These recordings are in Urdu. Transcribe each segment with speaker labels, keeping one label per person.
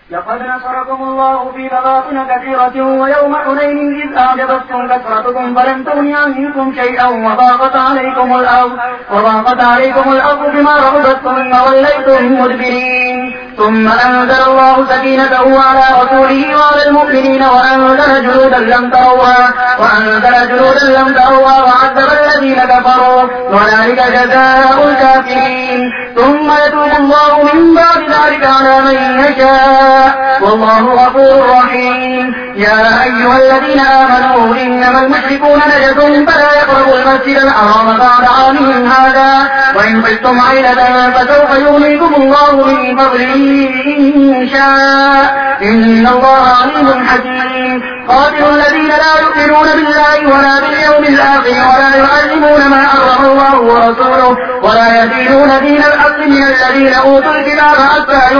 Speaker 1: لقد نصركم الله في مواطن كثيرة ويوم حنين إذ أعجبتكم كثرتكم فلم تغن عنكم شيئا وضاقت عليكم الأرض بما رحبت ثم وليتم مدبرين ثم أنزل الله سكينته على رسوله وعلى المؤمنين وأنزل جنودا لم تروها وعذب الذين كفروا وذلك جزاء الكافرين ثم يتوب الله من بعد ذلك على من يشاء والله غفور رحيم يا أيها الذين آمنوا إنما المشركون نجس فلا يقربوا المسجد الحرام بعد عامهم هذا وإن خفتم عيلة فسوف يغنيكم الله من فضله إن شاء إن الله عليم حكيم قاتلوا الذين لا يؤمنون بالله ولا باليوم الآخر ولا يعلمون ما حرم الله ورسوله ولا يدينون دين الحق من الذين أوتوا الكتاب حتى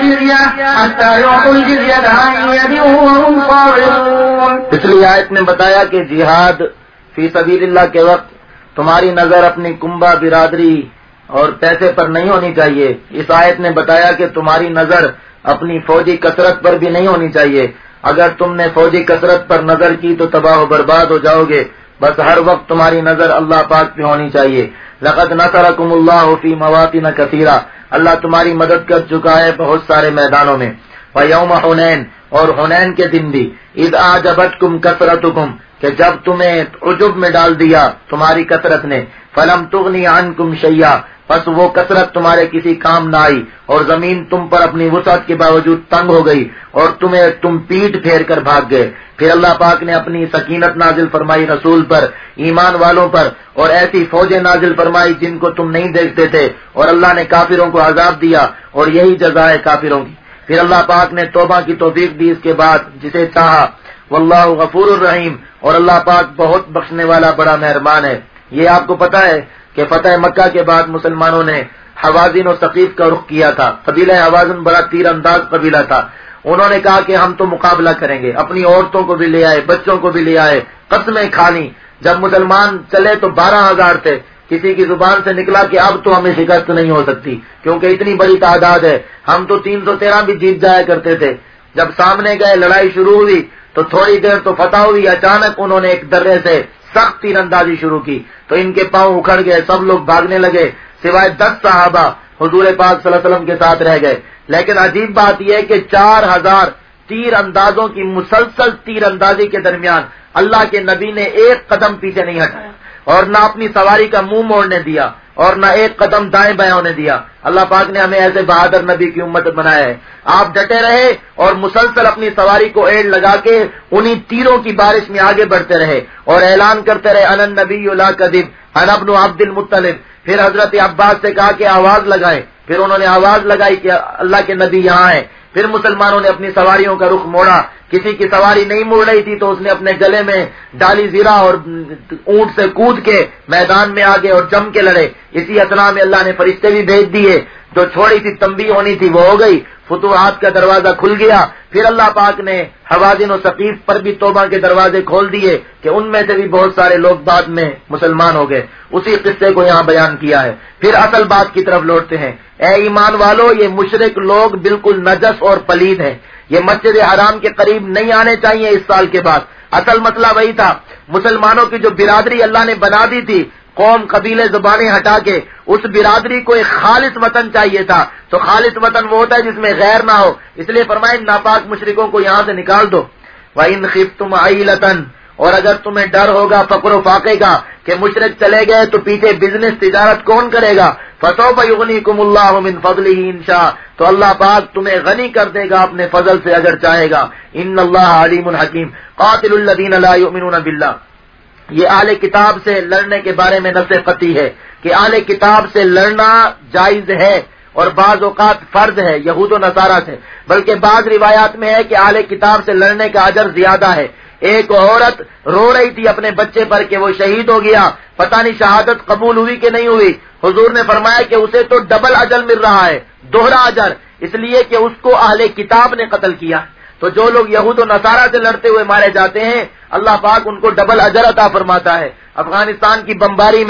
Speaker 1: يعطوا الجزية عن يد وهم صاغرون.
Speaker 2: پچھلی آیت نے بتایا کہ جہاد فی سبیل اللہ کے وقت تمہاری نظر اپنی کنبہ برادری اور پیسے پر نہیں ہونی چاہیے. اس آیت نے بتایا کہ تمہاری نظر اپنی فوجی کثرت پر بھی نہیں ہونی چاہیے. اگر تم نے فوجی کثرت پر نظر کی تو تباہ و برباد ہو جاؤ گے. بس ہر وقت تمہاری نظر اللہ پاک پہ ہونی چاہیے. لقد نصرکم اللہ فی مواطن کثیرہ، اللہ تمہاری مدد کر چکا ہے بہت سارے میدانوں میں. ویوم حنین، اور حنین کے دن بھی. اذ اعجبتکم کثرتکم، کہ جب تمہیں عجب میں ڈال دیا تمہاری کثرت نے. فلم تغنی عنکم شیئا، بس وہ کثرت تمہارے کسی کام نہ آئی اور زمین تم پر اپنی وسعت کے باوجود تنگ ہو گئی اور تم پیٹ پھیر کر بھاگ گئے. پھر اللہ پاک نے اپنی سکینت نازل فرمائی رسول پر، ایمان والوں پر، اور ایسی فوجیں نازل فرمائی جن کو تم نہیں دیکھتے تھے، اور اللہ نے کافروں کو عذاب دیا، اور یہی جزا ہے کافروں کی. پھر اللہ پاک نے توبہ کی توفیق دی اس کے بعد جسے چاہا. واللہ غفور الرحیم، اور اللہ پاک بہت بخشنے والا بڑا مہربان ہے. یہ آپ کو پتا ہے کہ فتح مکہ کے بعد مسلمانوں نے حوازن و ثقیف کا رخ کیا تھا. قبیلہ حوازن بڑا تیر انداز قبیلہ تھا. انہوں نے کہا کہ ہم تو مقابلہ کریں گے. اپنی عورتوں کو بھی لے آئے، بچوں کو بھی لے آئے، قسمیں کھا لی. جب مسلمان چلے تو 12,000 تھے. کسی کی زبان سے نکلا کہ اب تو ہمیں شکست نہیں ہو سکتی کیونکہ اتنی بڑی تعداد ہے، ہم تو 313 بھی جیت جایا کرتے تھے. جب سامنے گئے لڑائی شروع ہوئی تو تھوڑی دیر تو فتح ہوئی. اچانک انہوں نے ایک درے سے سخت تیر اندازی شروع کی تو ان کے پاؤں اکھڑ گئے، سب لوگ بھاگنے لگے سوائے 10 صحابہ حضور پاک صلی اللہ علیہ وسلم کے ساتھ رہ گئے. لیکن عجیب بات یہ ہے کہ 4000 تیر اندازوں کی مسلسل تیر اندازی کے درمیان اللہ کے نبی نے ایک قدم پیچھے نہیں ہٹایا اور نہ اپنی سواری کا منہ موڑنے دیا اور نہ ایک قدم دائیں بائیں ہونے دیا. اللہ پاک نے ہمیں ایسے بہادر نبی کی امت بنایا ہے. آپ ڈٹے رہے اور مسلسل اپنی سواری کو ایڑ لگا کے انہی تیروں کی بارش میں آگے بڑھتے رہے اور اعلان کرتے رہے انا النبی لا کذب انا ابن عبد المطلب. پھر حضرت عباس سے کہا کہ آواز لگائیں، پھر انہوں نے آواز لگائی کہ اللہ کے نبی یہاں ہیں. پھر مسلمانوں نے اپنی سواریوں کا رخ موڑا. کسی کی سواری نہیں مڑ رہی تھی تو اس نے اپنے گلے میں ڈالی زیرہ اور اونٹ سے کود کے میدان میں آگے اور جم کے لڑے. اسی اثنا میں اللہ نے فرشتے بھی بھیج دیے. جو چھوڑی تھی تنبیہ ہونی تھی وہ ہو گئی، فتوحات کا دروازہ کھل گیا. پھر اللہ پاک نے حوازن و ثقیف پر بھی توبہ کے دروازے کھول دیے کہ ان میں سے بھی بہت سارے لوگ بعد میں مسلمان ہو گئے. اسی قصے کو یہاں بیان کیا ہے. پھر اصل بات کی طرف لوٹتے ہیں. اے ایمان والو، یہ مشرک لوگ بالکل نجس اور پلید ہیں. یہ مسجد حرام کے قریب نہیں آنے چاہیے اس سال کے بعد. اصل مسئلہ وہی تھا. مسلمانوں کی جو برادری اللہ نے بنا دی تھی، قوم قبیلے زبانیں ہٹا کے اس برادری کو ایک خالص وطن چاہیے تھا. تو خالص وطن وہ ہوتا ہے جس میں غیر نہ ہو. اس لیے فرمائے ناپاک مشرکوں کو یہاں سے نکال دو. وَإِنْ خِفْتُمْ عَيْلَةً، اور اگر تمہیں ڈر ہوگا فقر و فاقے کا کہ مشرک چلے گئے تو پیچھے بزنس تجارت کون کرے گا، فَسَوْفَ يُغْنِيكُمُ اللَّهُ مِنْ فَضْلِهِ إِنْ شَاءَ، تو اللہ پاک تمہیں غنی کر دے گا اپنے فضل سے اگر چاہے گا. ان اللہ علیم حکیم. قاتل الذین لا یؤمنون باللہ، یہ اہل کتاب سے لڑنے کے بارے میں نص قطعی ہے کہ اہل کتاب سے لڑنا جائز ہے اور بعض اوقات فرض ہے یہود و نصارہ سے. بلکہ بعض روایات میں ہے کہ اہل کتاب سے لڑنے کا اجر زیادہ ہے. ایک عورت رو رہی تھی اپنے بچے پر کہ وہ شہید ہو گیا، پتہ نہیں شہادت قبول ہوئی کہ نہیں ہوئی. حضور نے فرمایا کہ اسے تو ڈبل اجر مل رہا ہے، دوہرا اجر، اس لیے کہ اس کو اہل کتاب نے قتل کیا. تو جو لوگ یہود و نصارہ سے لڑتے ہوئے مارے جاتے ہیں اللہ پاک ان کو ڈبل اجر عطا فرماتا ہے. افغانستان کی بمباری میں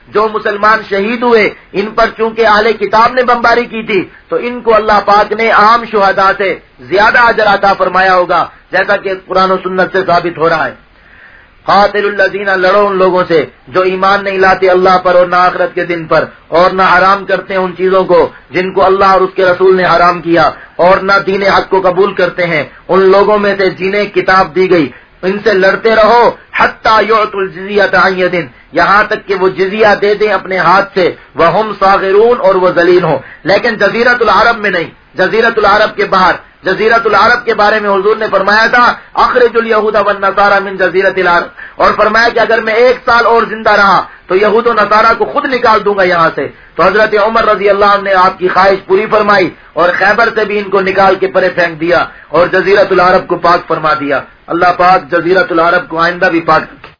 Speaker 2: جو مسلمان شہید ہوئے ان پر چونکہ اہل کتاب نے بمباری کی تھی تو ان کو اللہ پاک نے عام شہداء سے زیادہ اجر عطا فرمایا ہوگا، جیسا کہ قرآن و سنت سے ثابت ہو رہا ہے۔ قاتل الذین، لڑو ان لوگوں سے جو ایمان نہیں لاتے اللہ پر اور نہ آخرت کے دن پر، اور نہ حرام کرتے ہیں ان چیزوں کو جن کو اللہ اور اس کے رسول نے حرام کیا، اور نہ دین حق کو قبول کرتے ہیں ان لوگوں میں سے جنہیں کتاب دی گئی، ان سے لڑتے رہو حتی یعطوا الجزیۃ عن ید، یہاں تک کہ وہ جزیہ دے دیں اپنے ہاتھ سے، وہم صاغرون، اور وہ ذلیل ہوں، لیکن جزیرۃ العرب میں نہیں، جزیرۃ العرب کے باہر۔ جزیرۃ العرب کے بارے میں حضور نے فرمایا تھا اخرج الیہود والنصارى من جزیرۃ العرب، اور فرمایا کہ اگر میں 1 سال اور زندہ رہا تو یہود و نصارہ کو خود نکال دوں گا یہاں سے۔ تو حضرت عمر رضی اللہ عنہ نے آپ کی خواہش پوری فرمائی اور خیبر سے بھی ان کو نکال کے پرے پھینک دیا اور جزیرۃ العرب کو پاک فرما دیا۔ اللہ پاک جزیرۃ العرب کو آئندہ بھی پاک رکھے۔